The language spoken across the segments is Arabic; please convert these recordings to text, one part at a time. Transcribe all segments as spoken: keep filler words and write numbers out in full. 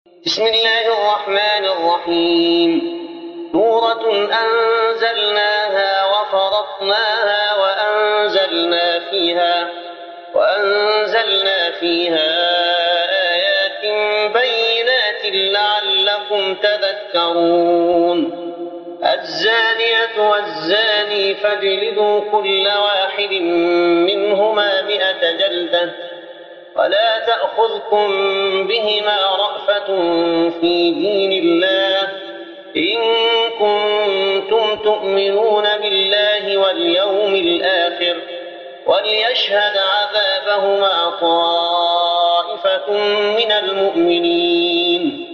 بسم الله الرحمن الرحيم سورة أنزلناها وفرضناها وأنزلنا فيها وأنزلنا فيها آيات بينات لعلكم تذكرون الزانية والزاني فاجلدوا كل واحد منهما مئة جلدة ولا تأخذكم بهما رأفة في دين الله إن كنتم تؤمنون بالله واليوم الآخر وليشهد عذابهما طائفة من المؤمنين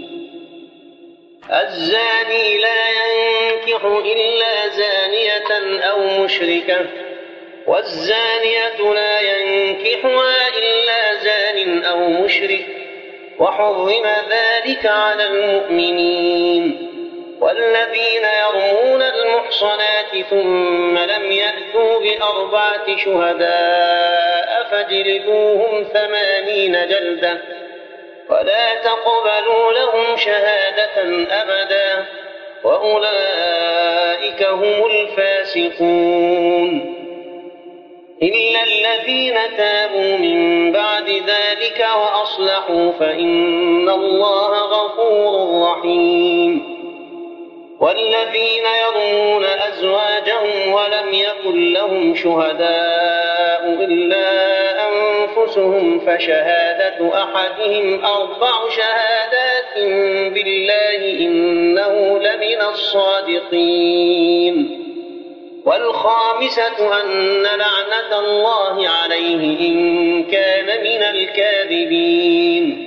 الزاني لا ينكح إلا زانية أو مشركة والزانية لا ينكحها إلا زان أو مشرك وحرم ذلك على المؤمنين والذين يرمون المحصنات ثم لم يأتوا بأربعة شهداء فاجلدوهم ثمانين جلدة ولا تقبلوا لهم شهادة أبدا وأولئك هم الفاسقون إلا الذين تابوا من بعد ذلك وأصلحوا فإن الله غفور رحيم والذين يرمون أزواجهم ولم يكن لهم شهداء إلا أنفسهم فشهادة أحدهم أربع شهادات بالله إنه لمن الصادقين والخامسة أن لعنة الله عليه إن كان من الكاذبين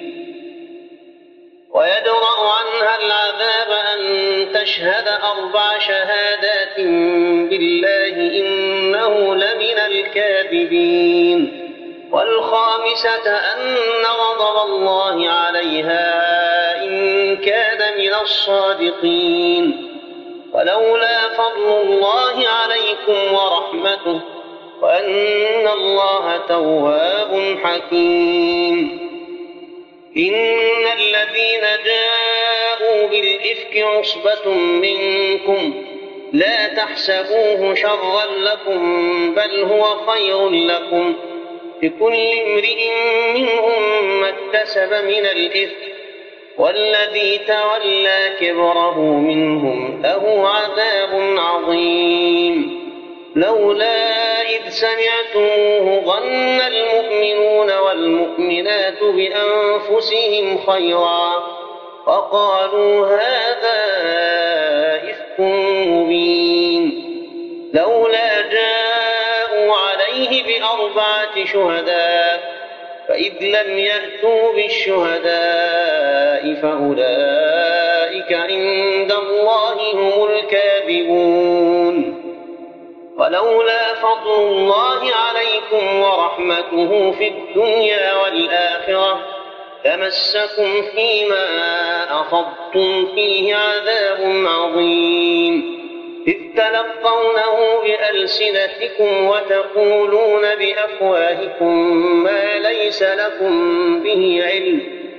ويدرأ عنها العذاب أن تشهد أربع شهادات بالله إنه لمن الكاذبين والخامسة أن غضب الله عليها إن كان من الصادقين ولولا فضل الله عليكم ورحمته وأن الله تواب حكيم إن الذين جاءوا بالإفك عصبة منكم لا تحسبوه شرا لكم بل هو خير لكم لكل امرئ منهم ما اكتسب من الإثم والذي تولى كبره منهم له عذاب عظيم لولا إذ سمعتموه ظن المؤمنون والمؤمنات بأنفسهم خيرا وقالوا هذا إفك مبين لولا جاءوا عليه بأربعة شهداء فإذ لم يأتوا بالشهداء فأولئك عند الله هم الكاذبون ولولا فضل الله عليكم ورحمته في الدنيا والآخرة تمسكم فيما أخذتم فيه عذاب عظيم إذ تلقونه بألسنتكم وتقولون بأفواهكم ما ليس لكم به علم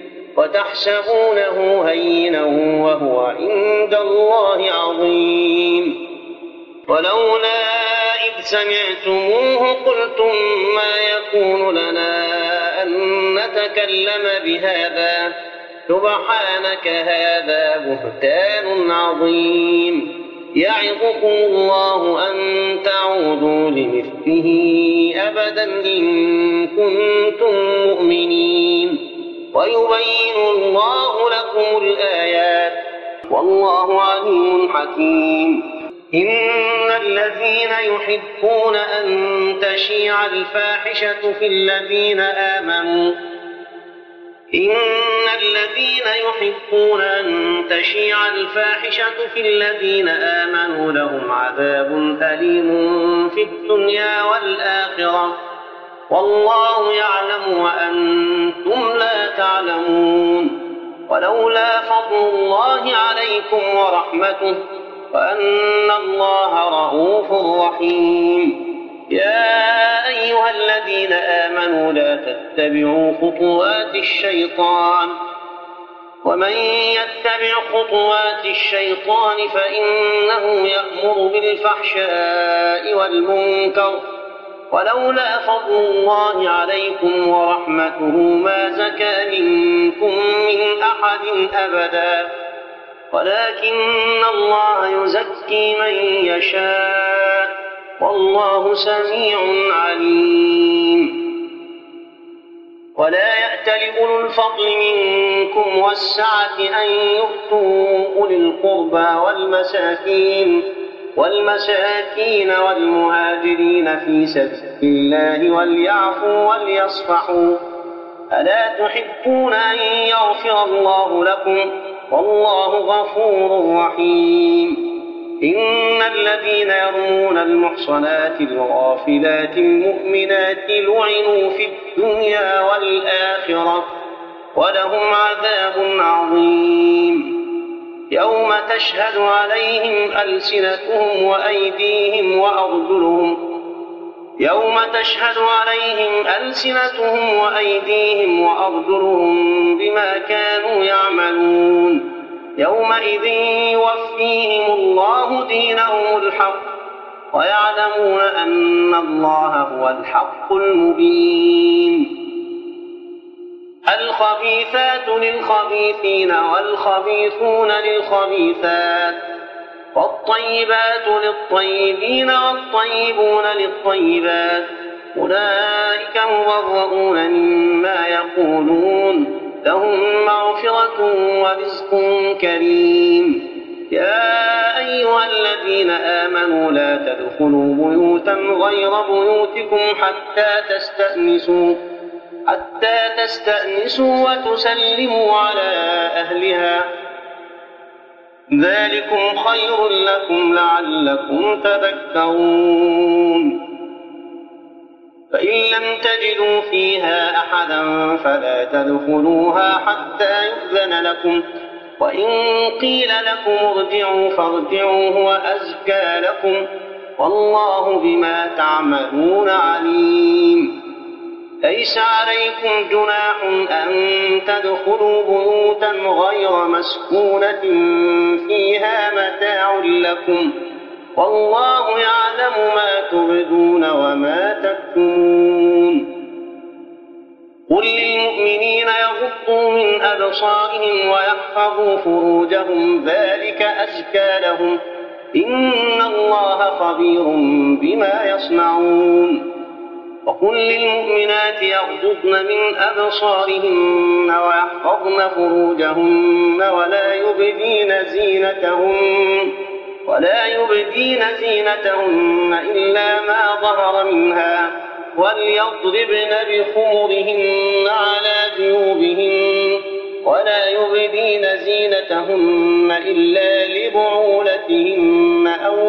وتحسبونه هينا وهو عند الله عظيم ولولا إذ سمعتموه قلتم ما يكون لنا أن نتكلم بهذا سبحانك هذا بهتان عظيم يعظكم الله أن تعودوا لمثله أبدا إن كنتم مؤمنين ويبين الله لكم الآيات والله عليم حكيم إن الذين يحبون أن تشيع الفاحشة في الذين آمنوا إن الذين يحبون أن تشيع الفاحشة في الذين آمنوا لهم عذاب أليم في الدنيا والآخرة والله يعلم وأنتم لا تعلمون ولولا فضل الله عليكم ورحمته وأن الله رؤوف رحيم يا أيها الذين آمنوا لا تتبعوا خطوات الشيطان ومن يتبع خطوات الشيطان فإنه يأمر بالفحشاء والمنكر ولولا فضل الله عليكم ورحمته ما زكى منكم من أحد أبدا ولكن الله يزكي من يشاء والله سميع عليم. ولا يأتل أولو الفضل منكم والسعة أن يؤتوا أولي القربى والمساكين والمساكين والمهاجرين في سبيل الله وليعفوا وليصفحوا ألا تحبون أن يغفر الله لكم والله غفور رحيم. إن الذين يرمون المحصنات الغافلات المؤمنات لعنوا في الدنيا والآخرة ولهم عذاب عظيم يوم تشهد عليهم ألسنتهم وأيديهم وأرجلهم يوم تشهد عليهم ألسنتهم وأيديهم وأرجلهم بما كانوا يعملون يومئذ يوفيهم الله دينهم الحق ويعلمون أن الله هو الحق المبين. الخبيثات للخبيثين والخبيثون للخبيثات والطيبات للطيبين والطيبون للطيبات أولئك مبرؤون مما يقولون لهم مغفرة ورزق كريم. يا أيها الذين آمنوا لا تدخلوا بيوتا غير بيوتكم حتى تستأنسوا حتى تستأنسوا وتسلموا على أهلها ذلكم خير لكم لعلكم تذكرون. فإن لم تجدوا فيها أحدا فلا تدخلوها حتى يؤذن لكم وإن قيل لكم ارجعوا فارجعوا هو أزكى لكم والله بما تعملون عليم. ليس عليكم جناح أن تدخلوا بيوتا غير مسكونة فيها متاع لكم والله يعلم ما تبدون وما تكتمون. قل للمؤمنين يغضوا من أبصارهم ويحفظوا فروجهم ذلك أزكى لهم إن الله خبير بما يصنعون. وقل للمؤمنات يغضضن من أبصارهن ويحفظن فروجهن ولا يبدين زينتهن ولا يبدين زينتهن إلا ما ظهر منها وليضربن بخمرهن على جيوبهن ولا يبدين زينتهن إلا لبعولتهن أو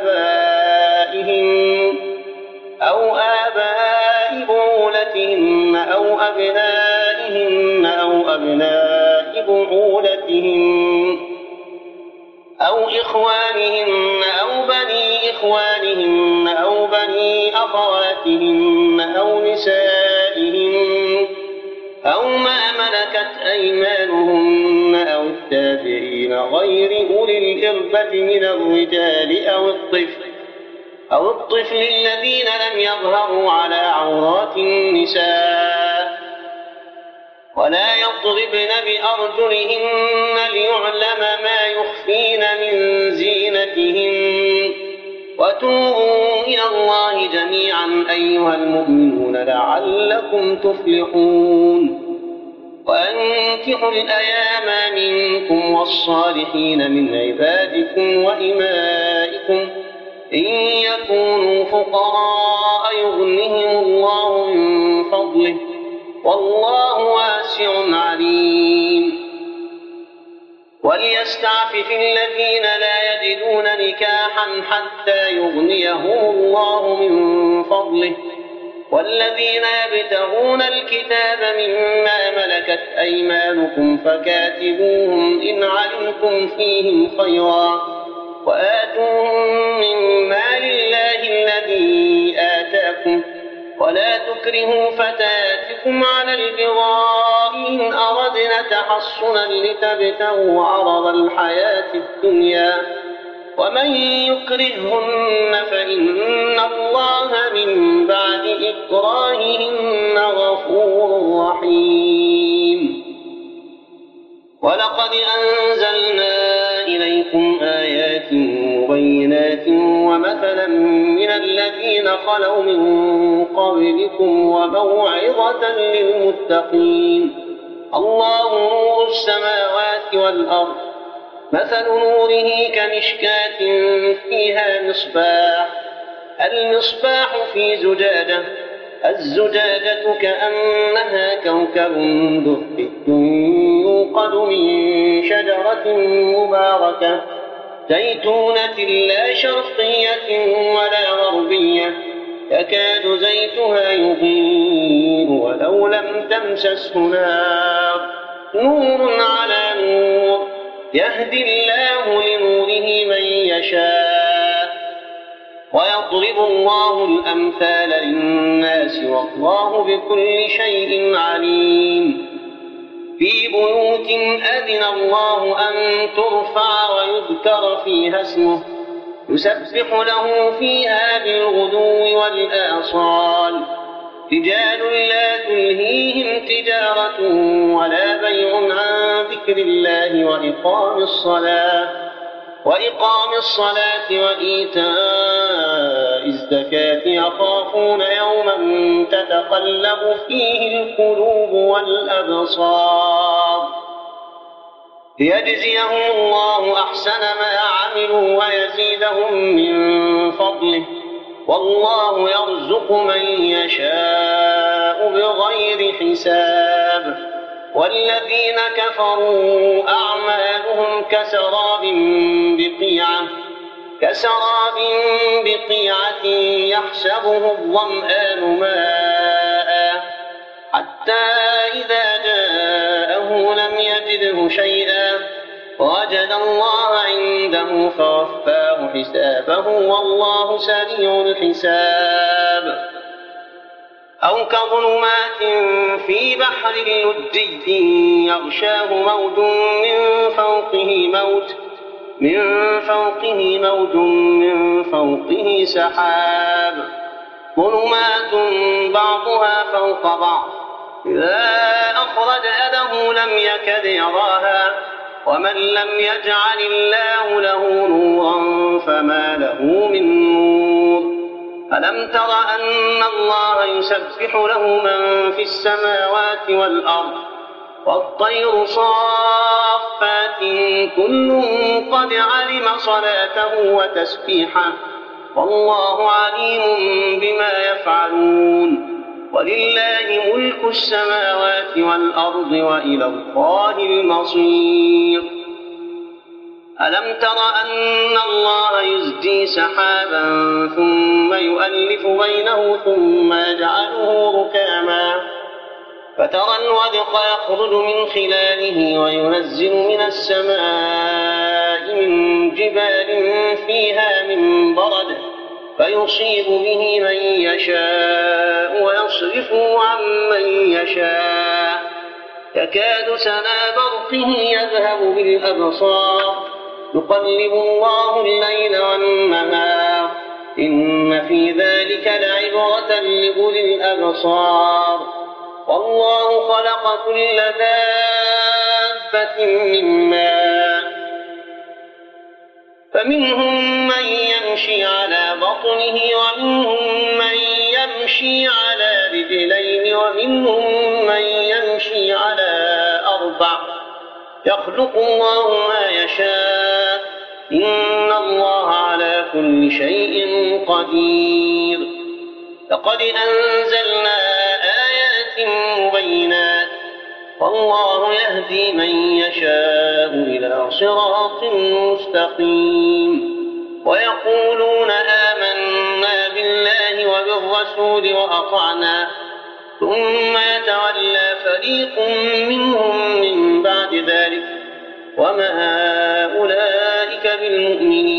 آبائهن أو آباء بعولتهن أو أبنائهن أو أبناء بعولتهن أو إخوانهن أو بني إخوانهن أو بني أخواتهن أو نسائهن أو ما ملكت أيمانهن أو التابعين غير أولي الإربة من الرجال أو الطفل أو الطفل الذين لم يظهروا على عورات النساء ولا يضربن بأرجلهن ليعلم ما يخفين من زينتهن وتوبوا إلى الله جميعا أيها المؤمنون لعلكم تفلحون. وأنكحوا الأيام منكم والصالحين من عبادكم وإمائكم إن يكونوا فقراء يغنهم الله من فضله والله واسع عليم. وليستعفف الذين لا يجدون نكاحا حتى يغنيهم الله من فضله والذين يبتغون الكتاب مما ملكت أيمانكم فكاتبوهم إن علمتم فيهم خيرا وآتوهم من مال الله الذي آتاكم ولا تكرهوا فتياتكم على البغاء إن أردنا تحصنا تحصنا لتبتغوا عرض الحياة الدنيا ومن يكرههن فإن الله من بعد إكراههن غفور رحيم. ولقد أنزلنا إليكم آيات مبينات ومثلا من الذين خلوا من قبلكم وموعظة للمتقين. الله نور السماوات والأرض، مثل نوره كمشكاة فيها مصباح، المصباح في زجاجة، الزجاجة كأنها كوكب دري يوقد من شجرة مباركة زيتونة لا شرقية ولا غربية يكاد زيتها يضيء ولو لم تمسسه نار، نور على نور، يهدي الله لنوره من يشاء ويضرب الله الأمثال للناس والله بكل شيء عليم. في بيوت أذن الله أن ترفع ويذكر فيها اسمه يسبح له فيها بالغدو والآصال، رجال لا تلهيهم تجارة ولا بيع عن ذكر الله وإقام الصلاة وإقام الصلاة وإيتاء الزكاة يخافون يوما تتقلب فيه القلوب والأبصار، ليجزيهم الله أحسن ما عملوا ويزيدهم من فضله، والله يرزق من يشاء بغير حساب. والذين كفروا أعمالهم كسراب بقيعة كسراب بقيعة يحسبه الظمآن ماء حتى إذا جاءه لم يجده شيئا ووجد الله عنده فوفاه حسابه والله سريع الحساب. أو كظلمات في بحر لجي يغشاه موج من فوقه موج من فوقه موج من فوقه سحاب، ظلمات بعضها فوق بعض إذا أخرج يده لم يكد يراها، ومن لم يجعل الله له نورا فما له من نور. ألم تر أن الله يسبح له من في السماوات والأرض والطير صافات كل قد علم صلاته وتسبيحه والله عليم بما يفعلون. ولله ملك السماوات والأرض وإلى الله المصير. ألم تر أن الله يزجي سحابا ثم يؤلف بينه ثم يجعله ركاما فترى الودق يخرج من خلاله وينزل من السماء من جبال فيها من برد فيصيب به من يشاء ويصرفه عن من يشاء يكاد سنا برقه يذهب بالأبصار يقلب الله الليل والنهار إن في ذلك لعبرة لأولي الأبصار. والله خلق كل دابة من ماء فمنهم من يمشي على بطنه ومنهم من يمشي على رجلين ومنهم من يمشي على أربع يخلق الله ما يشاء إن الله على كل شيء قدير. لقد أنزلنا آيات مبينات والله يهدي من يشاء إلى صراط مستقيم. ويقولون آمنا بالله وبالرسول وأطعنا ثم يتولى فريق منهم من بعد ذلك وما أولئك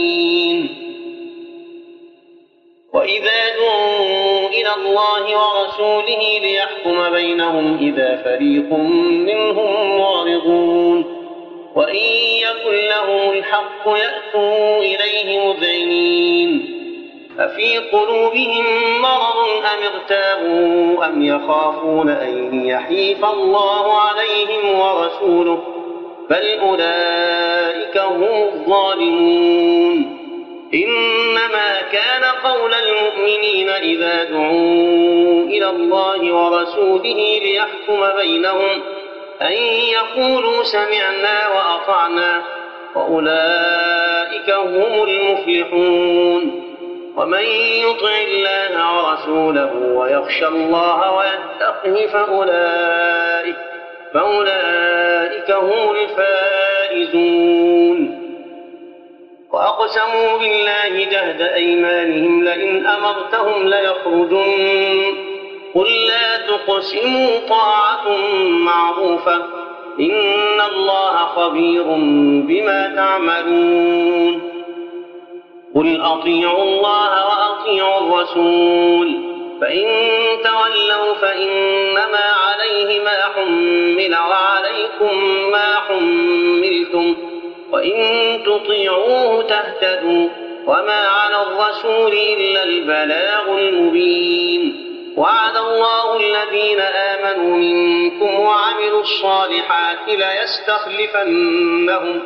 بالمؤمنين. وإذا دعوا إلى الله ورسوله ورسوله ليحكم بينهم إذا فريق منهم معرضون وإن يكن لهم الحق يأتوا إليه مذعنين أفي قلوبهم مرض أم ارتابوا أم يخافون أن يحيف الله عليهم ورسوله بل أولئك هم الظالمون إنما كان قول المؤمنين إذا دعوا إلى الله ورسوله ليحكم بينهم أن يقولوا سمعنا وأطعنا وأولئك هم المفلحون ومن يطع الله ورسوله ويخشى الله ويتقه فأولئك, فأولئك هم الفائزون وأقسموا بالله جهد أيمانهم لئن أمرتهم ليخرجن قل لا تقسموا طاعة معروفة إن الله خبير بما تعملون قل أطيعوا الله وأطيعوا الرسول فإن تولوا فإنما عليه ما حمل وعليكم ما حملتم وإن تطيعوه تهتدوا وما على الرسول إلا البلاغ المبين وعد الله الذين آمنوا منكم وعملوا الصالحات ليستخلفنهم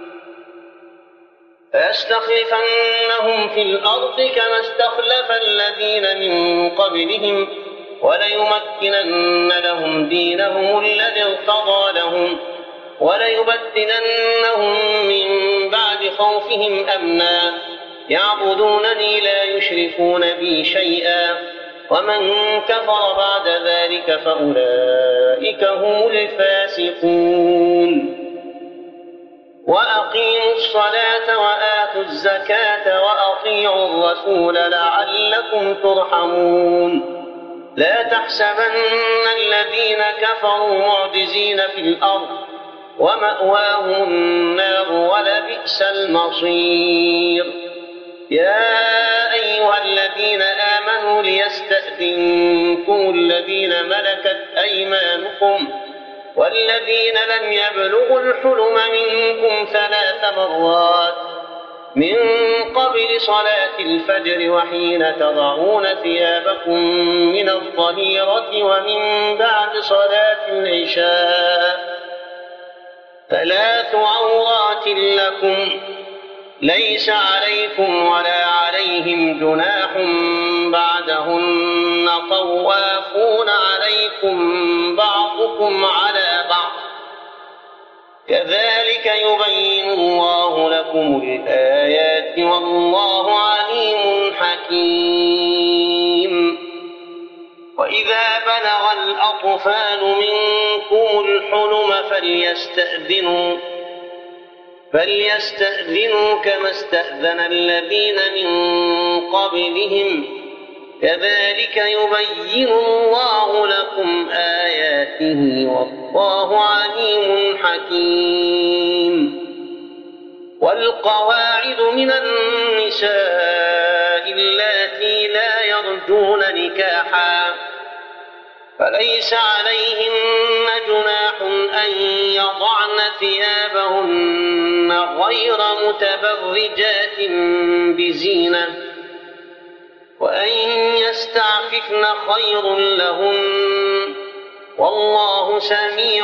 ليستخلفنهم في الأرض كما استخلف الذين من قبلهم وليمكنن لهم دينهم الذي ارتضى لهم وليبدلنهم من بعد خوفهم أمنا يعبدونني لا يشركون بي شيئا ومن كفر بعد ذلك فأولئك هم الفاسقون وأقيموا الصلاة وآتوا الزكاة وأطيعوا الرسول لعلكم ترحمون لا تحسبن الذين كفروا معجزين في الأرض ومأواهم النار ولبئس المصير يا أيها الذين آمنوا ليستأذنكم الذين ملكت أيمانكم والذين لم يبلغوا الحلم منكم ثلاث مرات من قبل صلاة الفجر وحين تضعون ثيابكم من الظهيرة ومن بعد صلاة العشاء ثلاث عورات لكم ليس عليكم ولا عليهم جناح بعدهن طوافون عليكم بعضكم على بعض كذلك يبين الله لكم الآيات والله عليم حكيم وإذا بلغ الأطفال منكم الحلم فليستأذنوا فليستأذنوا كما استأذن الذين من قبلهم كذلك يبين الله لكم آياته والله عليم حكيم والقواعد من النساء اللاتي لا يرجون نكاحا فليس عليهن جناح أن يضعن ثيابهن غير متبرجات بزينة وأن يستعففن خير لهن والله سميع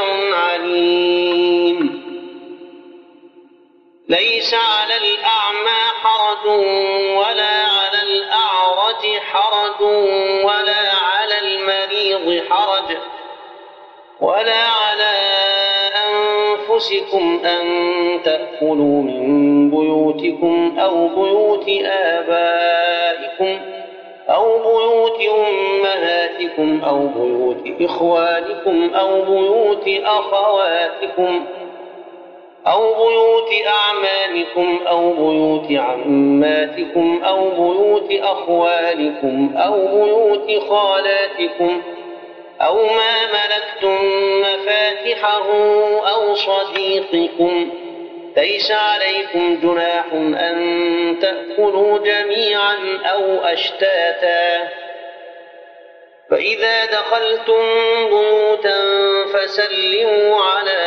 عليم ليس على الأعمى حرج ولا على الأعرج حرج ولا على المريض حرج ولا على أنفسكم أن تأكلوا من بيوتكم أو بيوت آبائكم أو بيوت أمهاتكم أو بيوت إخوانكم أو بيوت أخواتكم أو بيوت أعمامكم أو بيوت عماتكم أو بيوت أخوالكم أو بيوت خالاتكم أو ما ملكتم مفاتحه أو صديقكم ليس عليكم جناح أن تأكلوا جميعا أو أشتاتا فإذا دخلتم بيوتا فسلموا على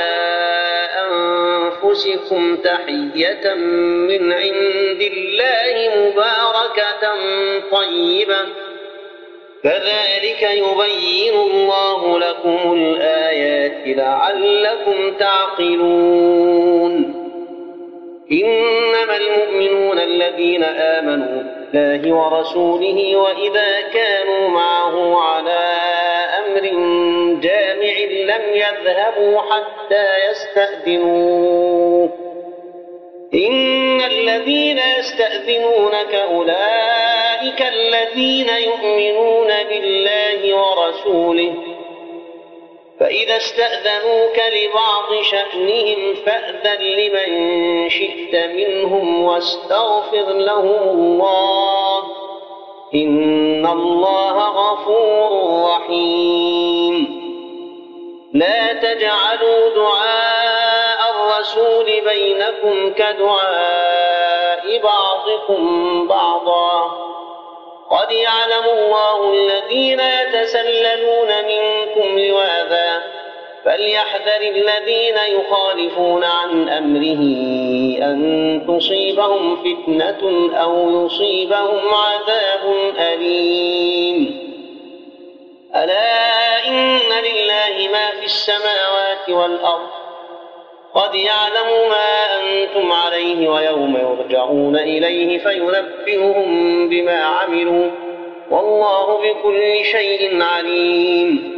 أنفسكم تحية من عند الله مباركة طيبة كذلك يبين الله لكم الآيات لعلكم تعقلون. إنما المؤمنون الذين آمنوا بالله ورسوله وإذا كانوا معه على أمر جامع لم يذهبوا حتى يستأذنوه إن الذين يستأذنونك أولئك الذين يؤمنون بالله ورسوله فإذا استأذنوك لبعض شأنهم فأذن لمن شئت منهم واستغفر لهم الله إن الله غفور رحيم. لا تجعلوا دعاء الرسول بينكم كدعاء بعضكم بعضا قد يعلم الله الذين يتسللون منكم لواذا فليحذر الذين يخالفون عن أمره أن تصيبهم فتنة أو يصيبهم عذاب أليم. ألا إن لله ما في السماوات والأرض قد يعلم ما أنتم عليه ويوم يرجعون إليه فينبئهم بما عملوا والله بكل شيء عليم.